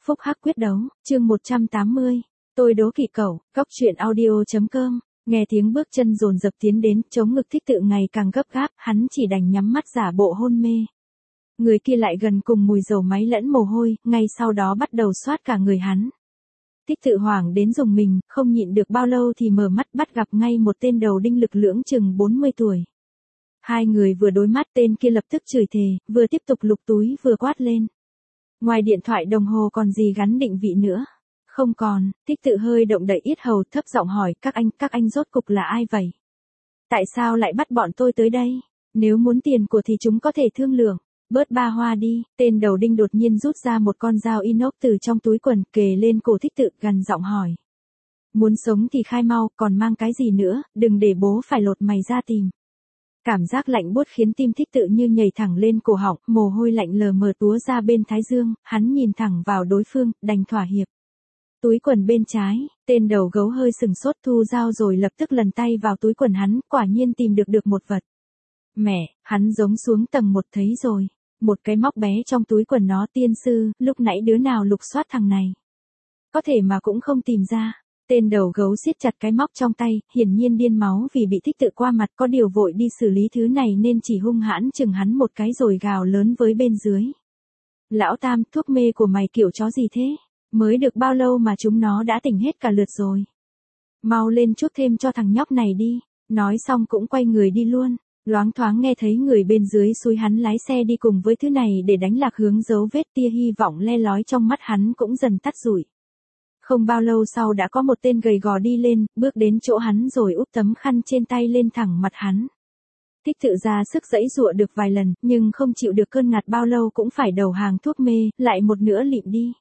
Phúc hắc quyết đấu, chương 180. Tôi đố kỵ cẩu, góc truyện audio.com. Nghe tiếng bước chân dồn dập tiến đến, chống ngực Thích Tự ngày càng gấp gáp, hắn chỉ đành nhắm mắt giả bộ hôn mê. Người kia lại gần cùng mùi dầu máy lẫn mồ hôi, ngay sau đó bắt đầu xoát cả người hắn. Thích Tự hoảng đến rùng mình, không nhịn được bao lâu thì mở mắt bắt gặp ngay một tên đầu đinh lực lưỡng chừng 40 tuổi. Hai người vừa đối mắt, tên kia lập tức chửi thề, vừa tiếp tục lục túi vừa quát lên. Ngoài điện thoại đồng hồ còn gì gắn định vị nữa? Không còn. Thích Tự hơi động đậy yết hầu, thấp giọng hỏi, các anh rốt cục là ai vậy? Tại sao lại bắt bọn tôi tới đây? Nếu muốn tiền của thì chúng có thể thương lượng. Bớt ba hoa đi. Tên đầu đinh đột nhiên rút ra một con dao inox từ trong túi quần, kề lên cổ Thích Tự, gằn giọng hỏi. Muốn sống thì khai mau, còn mang cái gì nữa, đừng để bố phải lột mày ra tìm. Cảm giác lạnh buốt khiến tim Thích Tự như nhảy thẳng lên cổ họng, mồ hôi lạnh lờ mờ túa ra bên thái dương, hắn nhìn thẳng vào đối phương, đành thỏa hiệp. Túi quần bên trái, tên đầu gấu hơi sừng sốt, thu dao rồi lập tức lần tay vào túi quần hắn, quả nhiên tìm được một vật. Mẹ, hắn giống xuống tầng 1 thấy rồi. Một cái móc bé trong túi quần nó. Tiên sư, lúc nãy đứa nào lục soát thằng này? Có thể mà cũng không tìm ra. Tên đầu gấu siết chặt cái móc trong tay, hiển nhiên điên máu vì bị Thích Tự qua mặt, có điều vội đi xử lý thứ này nên chỉ hung hãn chừng hắn một cái rồi gào lớn với bên dưới. Lão Tam, thuốc mê của mày kiểu chó gì thế? Mới được bao lâu mà chúng nó đã tỉnh hết cả lượt rồi. Mau lên chút thêm cho thằng nhóc này đi. Nói xong cũng quay người đi luôn. Loáng thoáng nghe thấy người bên dưới xúi hắn lái xe đi cùng với thứ này để đánh lạc hướng dấu vết, tia hy vọng le lói trong mắt hắn cũng dần tắt rủi. Không bao lâu sau đã có một tên gầy gò đi lên, bước đến chỗ hắn rồi úp tấm khăn trên tay lên thẳng mặt hắn. Thích Tự ra sức giãy giụa được vài lần, nhưng không chịu được cơn ngạt bao lâu cũng phải đầu hàng thuốc mê, lại một nữa lịm đi.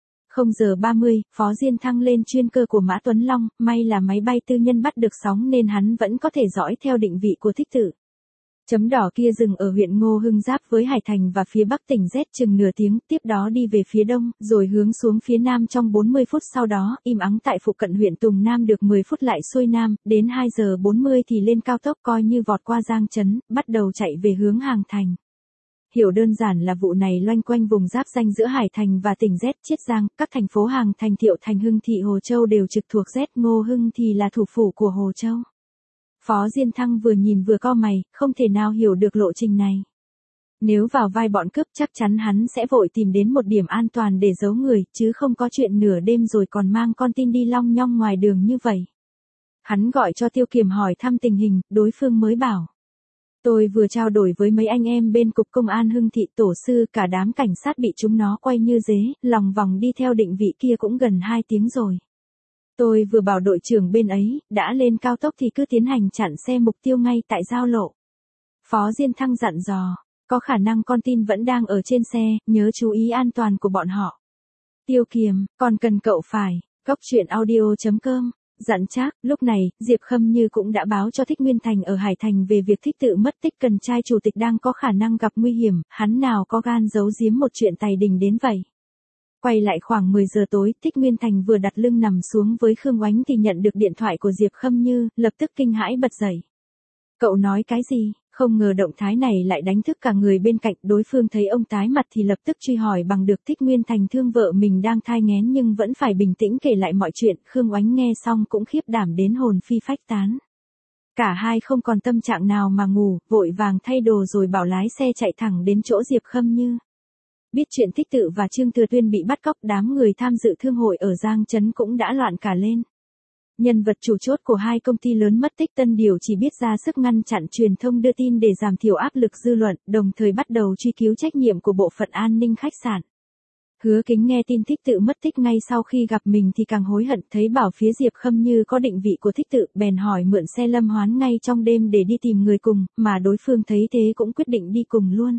0:30, Phó Diên thăng lên chuyên cơ của Mã Tuấn Long, may là máy bay tư nhân bắt được sóng nên hắn vẫn có thể dõi theo định vị của Thích Tự. Chấm đỏ kia dừng ở huyện Ngô Hưng giáp với Hải Thành và phía bắc tỉnh Z chừng nửa tiếng, tiếp đó đi về phía đông, rồi hướng xuống phía nam trong 40 phút sau đó, im ắng tại phụ cận huyện Tùng Nam được 10 phút lại xuôi nam, đến 2:40 thì lên cao tốc coi như vọt qua Giang Trấn, bắt đầu chạy về hướng Hàng Thành. Hiểu đơn giản là vụ này loanh quanh vùng giáp ranh giữa Hải Thành và tỉnh Z Chiết Giang, các thành phố Hàng Thành, Thiệu Thành, Hưng Thị, Hồ Châu đều trực thuộc Z, Ngô Hưng thì là thủ phủ của Hồ Châu. Phó Diên Thăng vừa nhìn vừa cau mày, không thể nào hiểu được lộ trình này. Nếu vào vai bọn cướp chắc chắn hắn sẽ vội tìm đến một điểm an toàn để giấu người, chứ không có chuyện nửa đêm rồi còn mang con tin đi long nhong ngoài đường như vậy. Hắn gọi cho Tiêu Kiềm hỏi thăm tình hình, đối phương mới bảo. Tôi vừa trao đổi với mấy anh em bên cục công an Hưng Thị, tổ sư, cả đám cảnh sát bị chúng nó quay như dế, lòng vòng đi theo định vị kia cũng gần 2 tiếng rồi. Tôi vừa bảo đội trưởng bên ấy, đã lên cao tốc thì cứ tiến hành chặn xe mục tiêu ngay tại giao lộ. Phó Diên Thăng dặn dò, có khả năng con tin vẫn đang ở trên xe, nhớ chú ý an toàn của bọn họ. Tiêu Kiềm, còn cần cậu phải, góc truyện audio.com. Dặn Trác, lúc này, Diệp Khâm Như cũng đã báo cho Thích Nguyên Thành ở Hải Thành về việc Thích Tự mất tích, cần trai chủ tịch đang có khả năng gặp nguy hiểm, hắn nào có gan giấu giếm một chuyện tài đình đến vậy. Quay lại khoảng 10 giờ tối, Thích Nguyên Thành vừa đặt lưng nằm xuống với Khương Oánh thì nhận được điện thoại của Diệp Khâm Như, lập tức kinh hãi bật dậy. Cậu nói cái gì? Không ngờ động thái này lại đánh thức cả người bên cạnh, đối phương thấy ông tái mặt thì lập tức truy hỏi bằng được. Thích Nguyên Thành thương vợ mình đang thai nghén nhưng vẫn phải bình tĩnh kể lại mọi chuyện, Khương Oánh nghe xong cũng khiếp đảm đến hồn phi phách tán. Cả hai không còn tâm trạng nào mà ngủ, vội vàng thay đồ rồi bảo lái xe chạy thẳng đến chỗ Diệp Khâm Như. Biết chuyện Thích Tự và Trương Thừa Tuyên bị bắt cóc, đám người tham dự thương hội ở Giang Trấn cũng đã loạn cả lên. Nhân vật chủ chốt của hai công ty lớn mất tích, Tân Điều chỉ biết ra sức ngăn chặn truyền thông đưa tin để giảm thiểu áp lực dư luận, đồng thời bắt đầu truy cứu trách nhiệm của bộ phận an ninh khách sạn. Hứa Kính nghe tin Thích Tự mất tích ngay sau khi gặp mình thì càng hối hận, thấy bảo phía Diệp Khâm Như có định vị của Thích Tự, bèn hỏi mượn xe Lâm Hoán ngay trong đêm để đi tìm người cùng, mà đối phương thấy thế cũng quyết định đi cùng luôn.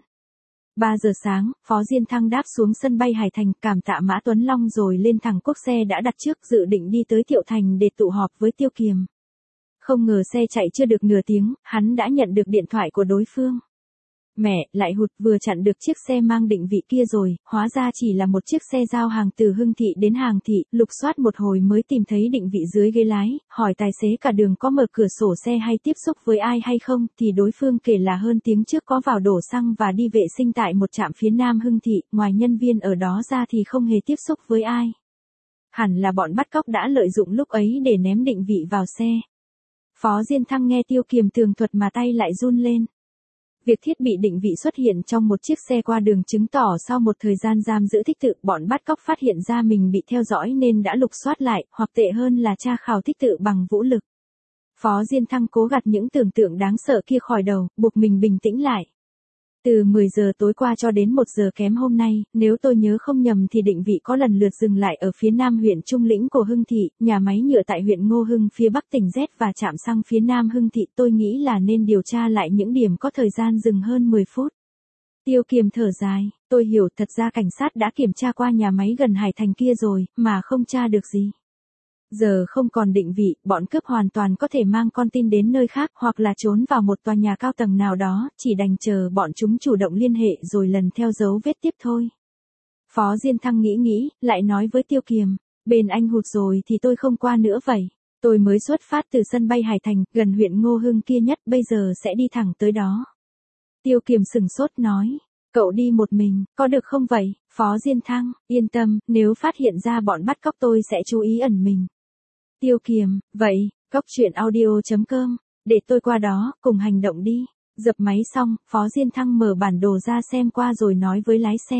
3 giờ sáng, Phó Diên Thăng đáp xuống sân bay Hải Thành, cảm tạ Mã Tuấn Long rồi lên thẳng quốc xe đã đặt trước, dự định đi tới Thiệu Thành để tụ họp với Tiêu Kiềm. Không ngờ xe chạy chưa được nửa tiếng, hắn đã nhận được điện thoại của đối phương. Mẹ, lại hụt, vừa chặn được chiếc xe mang định vị kia rồi, hóa ra chỉ là một chiếc xe giao hàng từ Hưng Thị đến Hàng Thị, lục soát một hồi mới tìm thấy định vị dưới ghế lái, hỏi tài xế cả đường có mở cửa sổ xe hay tiếp xúc với ai hay không, thì đối phương kể là hơn tiếng trước có vào đổ xăng và đi vệ sinh tại một trạm phía nam Hưng Thị, ngoài nhân viên ở đó ra thì không hề tiếp xúc với ai. Hẳn là bọn bắt cóc đã lợi dụng lúc ấy để ném định vị vào xe. Phó Diên Thăng nghe Tiêu Kiềm tường thuật mà tay lại run lên. Việc thiết bị định vị xuất hiện trong một chiếc xe qua đường chứng tỏ sau một thời gian giam giữ Thích Tự, bọn bắt cóc phát hiện ra mình bị theo dõi nên đã lục soát lại, hoặc tệ hơn là tra khảo Thích Tự bằng vũ lực. Phó Diên Thăng cố gạt những tưởng tượng đáng sợ kia khỏi đầu, buộc mình bình tĩnh lại. Từ 10 giờ tối qua cho đến 1 giờ kém hôm nay, nếu tôi nhớ không nhầm thì định vị có lần lượt dừng lại ở phía nam huyện Trung Lĩnh của Hưng Thị, nhà máy nhựa tại huyện Ngô Hưng phía bắc tỉnh Z và trạm xăng phía nam Hưng Thị. Tôi nghĩ là nên điều tra lại những điểm có thời gian dừng hơn 10 phút. Tiêu Kiềm thở dài, tôi hiểu, thật ra cảnh sát đã kiểm tra qua nhà máy gần Hải Thành kia rồi, mà không tra được gì. Giờ không còn định vị, bọn cướp hoàn toàn có thể mang con tin đến nơi khác hoặc là trốn vào một tòa nhà cao tầng nào đó, chỉ đành chờ bọn chúng chủ động liên hệ rồi lần theo dấu vết tiếp thôi. Phó Diên Thăng nghĩ, lại nói với Tiêu Kiềm, bên anh hụt rồi thì tôi không qua nữa vậy. Tôi mới xuất phát từ sân bay Hải Thành, gần huyện Ngô Hưng kia nhất, bây giờ sẽ đi thẳng tới đó. Tiêu Kiềm sừng sốt nói, cậu đi một mình, có được không vậy? Phó Diên Thăng, yên tâm, nếu phát hiện ra bọn bắt cóc tôi sẽ chú ý ẩn mình. Tiêu Kiềm, vậy, coctruyện.audio.com, để tôi qua đó, cùng hành động đi. Dập máy xong, Phó Diên Thăng mở bản đồ ra xem qua rồi nói với lái xe.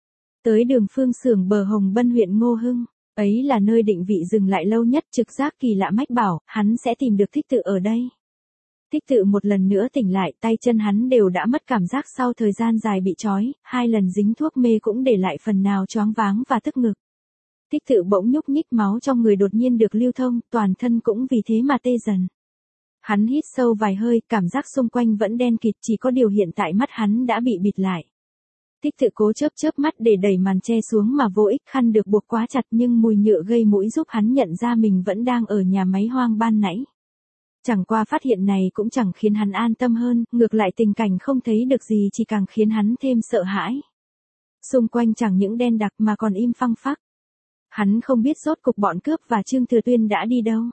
Tới đường Phương Xưởng bờ Hồng Bân huyện Ngô Hưng, ấy là nơi định vị dừng lại lâu nhất, trực giác kỳ lạ mách bảo, hắn sẽ tìm được Thích Tự ở đây. Thích Tự một lần nữa tỉnh lại, tay chân hắn đều đã mất cảm giác sau thời gian dài bị trói, 2 lần dính thuốc mê cũng để lại phần nào choáng váng và tức ngực. Thích Tự bỗng nhúc nhích, máu trong người đột nhiên được lưu thông, toàn thân cũng vì thế mà tê dần. Hắn hít sâu vài hơi, cảm giác xung quanh vẫn đen kịt, chỉ có điều hiện tại mắt hắn đã bị bịt lại. Thích Tự cố chớp mắt để đẩy màn che xuống mà vô ích, khăn được buộc quá chặt nhưng mùi nhựa gây mũi giúp hắn nhận ra mình vẫn đang ở nhà máy hoang ban nãy. Chẳng qua phát hiện này cũng chẳng khiến hắn an tâm hơn, ngược lại tình cảnh không thấy được gì chỉ càng khiến hắn thêm sợ hãi. Xung quanh chẳng những đen đặc mà còn im phăng phắc. Hắn không biết rốt cục bọn cướp và Trương Thừa Tuyên đã đi đâu.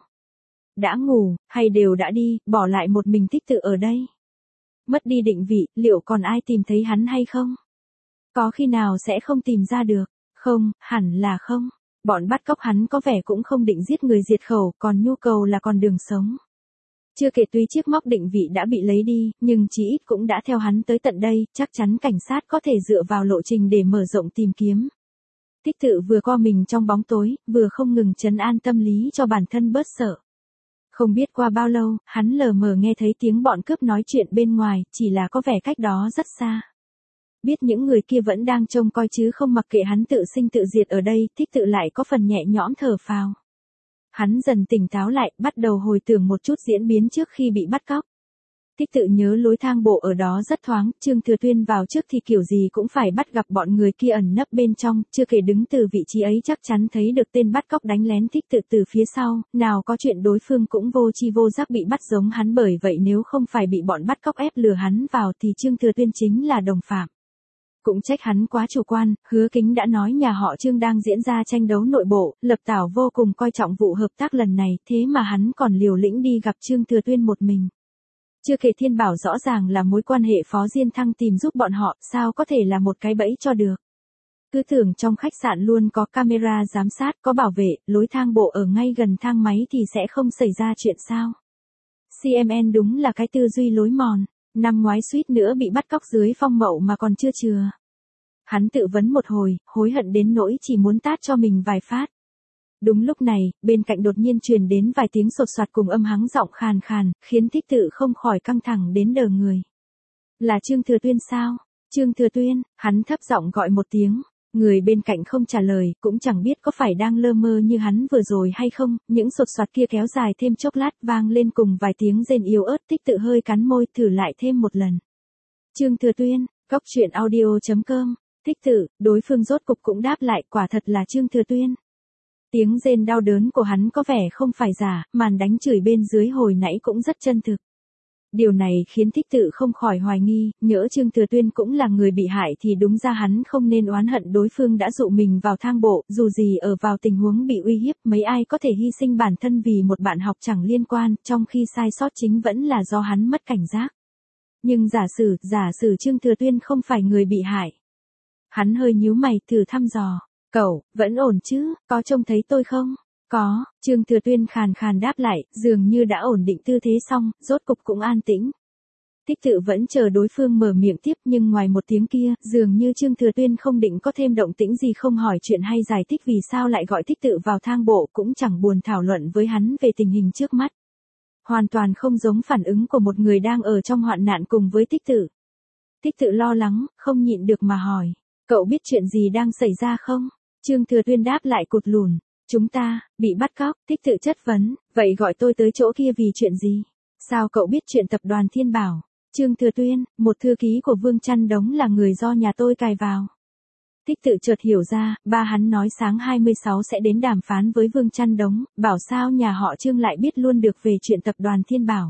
Đã ngủ, hay đều đã đi, bỏ lại một mình Thích Tự ở đây. Mất đi định vị, liệu còn ai tìm thấy hắn hay không? Có khi nào sẽ không tìm ra được? Không, hẳn là không. Bọn bắt cóc hắn có vẻ cũng không định giết người diệt khẩu, còn nhu cầu là còn đường sống. Chưa kể tuy chiếc móc định vị đã bị lấy đi, nhưng chí ít cũng đã theo hắn tới tận đây, chắc chắn cảnh sát có thể dựa vào lộ trình để mở rộng tìm kiếm. Thích Tự vừa co mình trong bóng tối, vừa không ngừng trấn an tâm lý cho bản thân bớt sợ. Không biết qua bao lâu, hắn lờ mờ nghe thấy tiếng bọn cướp nói chuyện bên ngoài, chỉ là có vẻ cách đó rất xa. Biết những người kia vẫn đang trông coi chứ không mặc kệ hắn tự sinh tự diệt ở đây, Thích Tự lại có phần nhẹ nhõm thở phào. Hắn dần tỉnh táo lại, bắt đầu hồi tưởng một chút diễn biến trước khi bị bắt cóc. Thích Tự nhớ lối thang bộ ở đó rất thoáng, Trương Thừa Tuyên vào trước thì kiểu gì cũng phải bắt gặp bọn người kia ẩn nấp bên trong, chưa kể đứng từ vị trí ấy chắc chắn thấy được tên bắt cóc đánh lén Thích Tự từ phía sau, nào có chuyện đối phương cũng vô tri vô giác bị bắt giống hắn, bởi vậy nếu không phải bị bọn bắt cóc ép lừa hắn vào thì Trương Thừa Tuyên chính là đồng phạm. Cũng trách hắn quá chủ quan, Hứa Kính đã nói nhà họ Trương đang diễn ra tranh đấu nội bộ, Lập Tảo vô cùng coi trọng vụ hợp tác lần này, thế mà hắn còn liều lĩnh đi gặp Trương Thừa Tuyên một mình. Chưa kể Thiên Bảo rõ ràng là mối quan hệ Phó Diên Thăng tìm giúp bọn họ, sao có thể là một cái bẫy cho được. Cứ tưởng trong khách sạn luôn có camera giám sát, có bảo vệ, lối thang bộ ở ngay gần thang máy thì sẽ không xảy ra chuyện sao. CMN đúng là cái tư duy lối mòn. Năm ngoái suýt nữa bị bắt cóc dưới phong mậu mà còn chưa chừa. Hắn tự vấn một hồi, hối hận đến nỗi chỉ muốn tát cho mình vài phát. Đúng lúc này, bên cạnh đột nhiên truyền đến vài tiếng sột soạt cùng âm hắng giọng khàn khàn, khiến Thích Tự không khỏi căng thẳng đến đờ người. Là Trương Thừa Tuyên sao? Trương Thừa Tuyên, hắn thấp giọng gọi một tiếng. Người bên cạnh không trả lời, cũng chẳng biết có phải đang lơ mơ như hắn vừa rồi hay không, những sột soạt kia kéo dài thêm chốc lát vang lên cùng vài tiếng rên yếu ớt. Thích Tự hơi cắn môi thử lại thêm một lần. Trương Thừa Tuyên, coctruyện.audio.com, Thích Tự, đối phương rốt cục cũng đáp lại, quả thật là Trương Thừa Tuyên. Tiếng rên đau đớn của hắn có vẻ không phải giả, màn đánh chửi bên dưới hồi nãy cũng rất chân thực. Điều này khiến Thích Tự không khỏi hoài nghi, nhỡ Trương Thừa Tuyên cũng là người bị hại thì đúng ra hắn không nên oán hận đối phương đã dụ mình vào thang bộ, dù gì ở vào tình huống bị uy hiếp, mấy ai có thể hy sinh bản thân vì một bạn học chẳng liên quan, trong khi sai sót chính vẫn là do hắn mất cảnh giác. Nhưng giả sử Trương Thừa Tuyên không phải người bị hại. Hắn hơi nhíu mày thử thăm dò, cậu, vẫn ổn chứ, có trông thấy tôi không? Có, Trương Thừa Tuyên khàn khàn đáp lại, dường như đã ổn định tư thế xong, rốt cục cũng an tĩnh. Thích Tự vẫn chờ đối phương mở miệng tiếp nhưng ngoài một tiếng kia, dường như Trương Thừa Tuyên không định có thêm động tĩnh gì, không hỏi chuyện hay giải thích vì sao lại gọi Thích Tự vào thang bộ, cũng chẳng buồn thảo luận với hắn về tình hình trước mắt. Hoàn toàn không giống phản ứng của một người đang ở trong hoạn nạn cùng với Thích Tự. Thích Tự lo lắng, không nhịn được mà hỏi, cậu biết chuyện gì đang xảy ra không? Trương Thừa Tuyên đáp lại cụt lùn. Chúng ta, bị bắt cóc. Thích Tự chất vấn, vậy gọi tôi tới chỗ kia vì chuyện gì? Sao cậu biết chuyện tập đoàn Thiên Bảo? Trương Thừa Tuyên, một thư ký của Vương Chăn Đống là người do nhà tôi cài vào. Thích Tự chợt hiểu ra, ba hắn nói sáng 26 sẽ đến đàm phán với Vương Chăn Đống, bảo sao nhà họ Trương lại biết luôn được về chuyện tập đoàn Thiên Bảo.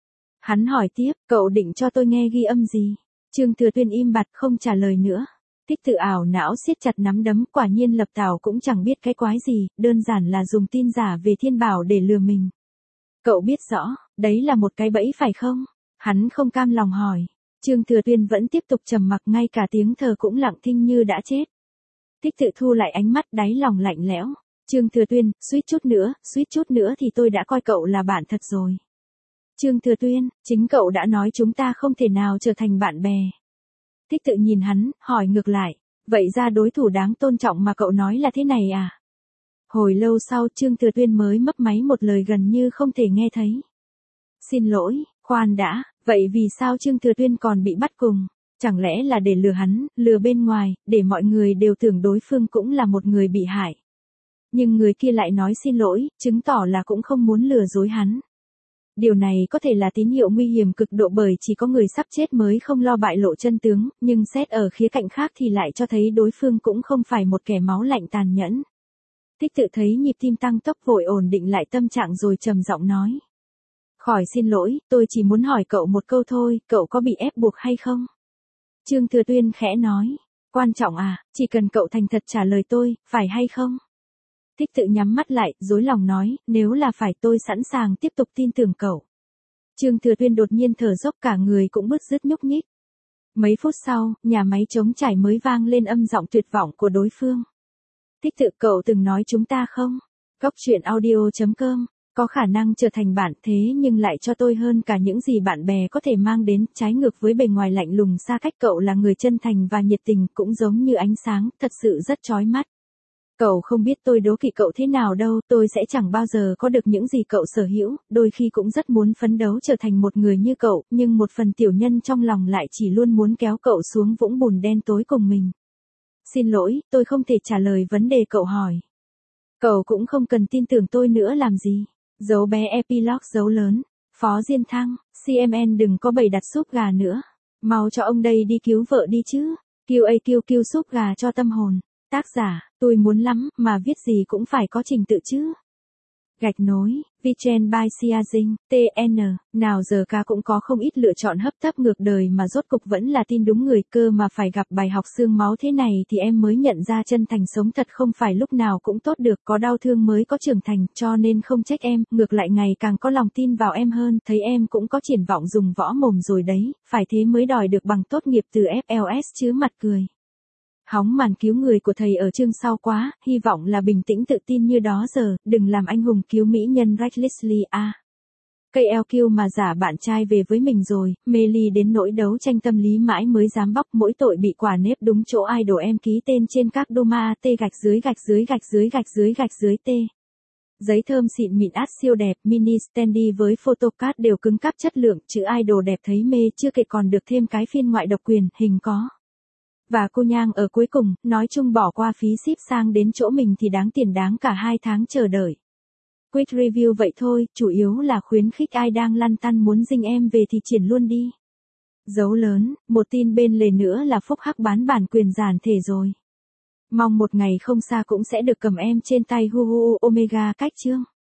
Hắn hỏi tiếp, cậu định cho tôi nghe ghi âm gì? Trương Thừa Tuyên im bặt không trả lời nữa. Thích Tự ảo não siết chặt nắm đấm, quả nhiên Lập Tảo cũng chẳng biết cái quái gì, đơn giản là dùng tin giả về Thiên Bảo để lừa mình. Cậu biết rõ, đấy là một cái bẫy phải không? Hắn không cam lòng hỏi. Trương Thừa Tuyên vẫn tiếp tục trầm mặc, ngay cả tiếng thở cũng lặng thinh như đã chết. Thích Tự thu lại ánh mắt, đáy lòng lạnh lẽo. Trương Thừa Tuyên, suýt chút nữa thì tôi đã coi cậu là bạn thật rồi. Trương Thừa Tuyên, chính cậu đã nói chúng ta không thể nào trở thành bạn bè. Thích Tự nhìn hắn, hỏi ngược lại, vậy ra đối thủ đáng tôn trọng mà cậu nói là thế này à? Hồi lâu sau Trương Thừa Tuyên mới mấp máy một lời gần như không thể nghe thấy. Xin lỗi, khoan đã, vậy vì sao Trương Thừa Tuyên còn bị bắt cùng? Chẳng lẽ là để lừa hắn, lừa bên ngoài, để mọi người đều tưởng đối phương cũng là một người bị hại. Nhưng người kia lại nói xin lỗi, chứng tỏ là cũng không muốn lừa dối hắn. Điều này có thể là tín hiệu nguy hiểm cực độ bởi chỉ có người sắp chết mới không lo bại lộ chân tướng, nhưng xét ở khía cạnh khác thì lại cho thấy đối phương cũng không phải một kẻ máu lạnh tàn nhẫn. Thích Tự thấy nhịp tim tăng tốc vội ổn định lại tâm trạng rồi trầm giọng nói. Khỏi xin lỗi, tôi chỉ muốn hỏi cậu một câu thôi, cậu có bị ép buộc hay không? Trương Thừa Tuyên khẽ nói, quan trọng à, chỉ cần cậu thành thật trả lời tôi, phải hay không? Thích Tự nhắm mắt lại, dối lòng nói, nếu là phải tôi sẵn sàng tiếp tục tin tưởng cậu. Trương Thừa Tuyên đột nhiên thở dốc, cả người cũng bứt rứt nhúc nhích. Mấy phút sau, nhà máy trống trải mới vang lên âm giọng tuyệt vọng của đối phương. Thích Tự, cậu từng nói chúng ta không? Góc truyện audio.com, có khả năng trở thành bạn thế nhưng lại cho tôi hơn cả những gì bạn bè có thể mang đến, trái ngược với bề ngoài lạnh lùng xa cách, cậu là người chân thành và nhiệt tình, cũng giống như ánh sáng, thật sự rất chói mắt. Cậu không biết tôi đố kỵ cậu thế nào đâu, tôi sẽ chẳng bao giờ có được những gì cậu sở hữu, đôi khi cũng rất muốn phấn đấu trở thành một người như cậu, nhưng một phần tiểu nhân trong lòng lại chỉ luôn muốn kéo cậu xuống vũng bùn đen tối cùng mình. Xin lỗi, tôi không thể trả lời vấn đề cậu hỏi. Cậu cũng không cần tin tưởng tôi nữa làm gì. Dấu bé epilogue dấu lớn. Phó Diên Thăng, CMN đừng có bày đặt súp gà nữa. Mau cho ông đây đi cứu vợ đi chứ. QAQQ súp gà cho tâm hồn. Tác giả, tôi muốn lắm, mà viết gì cũng phải có trình tự chứ. Gạch nối, Vichen by Siazing, TN, nào giờ ca cũng có không ít lựa chọn hấp tấp ngược đời mà rốt cục vẫn là tin đúng người, cơ mà phải gặp bài học xương máu thế này thì em mới nhận ra chân thành sống thật không phải lúc nào cũng tốt được, có đau thương mới có trưởng thành, cho nên không trách em, ngược lại ngày càng có lòng tin vào em hơn, thấy em cũng có triển vọng dùng võ mồm rồi đấy, phải thế mới đòi được bằng tốt nghiệp từ FLS chứ, mặt cười. Hóng màn cứu người của thầy ở chương sau quá, hy vọng là bình tĩnh tự tin như đó giờ, đừng làm anh hùng cứu mỹ nhân recklessly a. Cây LQ mà giả bạn trai về với mình rồi, mê ly đến nỗi đấu tranh tâm lý mãi mới dám bóc, mỗi tội bị quả nếp đúng chỗ idol em ký tên trên các doma t gạch dưới gạch dưới gạch dưới gạch dưới gạch dưới t. Giấy thơm xịn mịn át siêu đẹp, mini standy với photocard đều cứng cáp chất lượng, chữ idol đẹp thấy mê, chưa kể còn được thêm cái phiên ngoại độc quyền, hình có. Và cô nhang ở cuối cùng, nói chung bỏ qua phí ship sang đến chỗ mình thì đáng tiền, đáng cả 2 tháng chờ đợi. Quick review vậy thôi, chủ yếu là khuyến khích ai đang lăn tăn muốn dinh em về thì triển luôn đi. Dấu lớn, một tin bên lề nữa là Phúc Hắc bán bản quyền giản thể rồi. Mong một ngày không xa cũng sẽ được cầm em trên tay. Omega cách chương.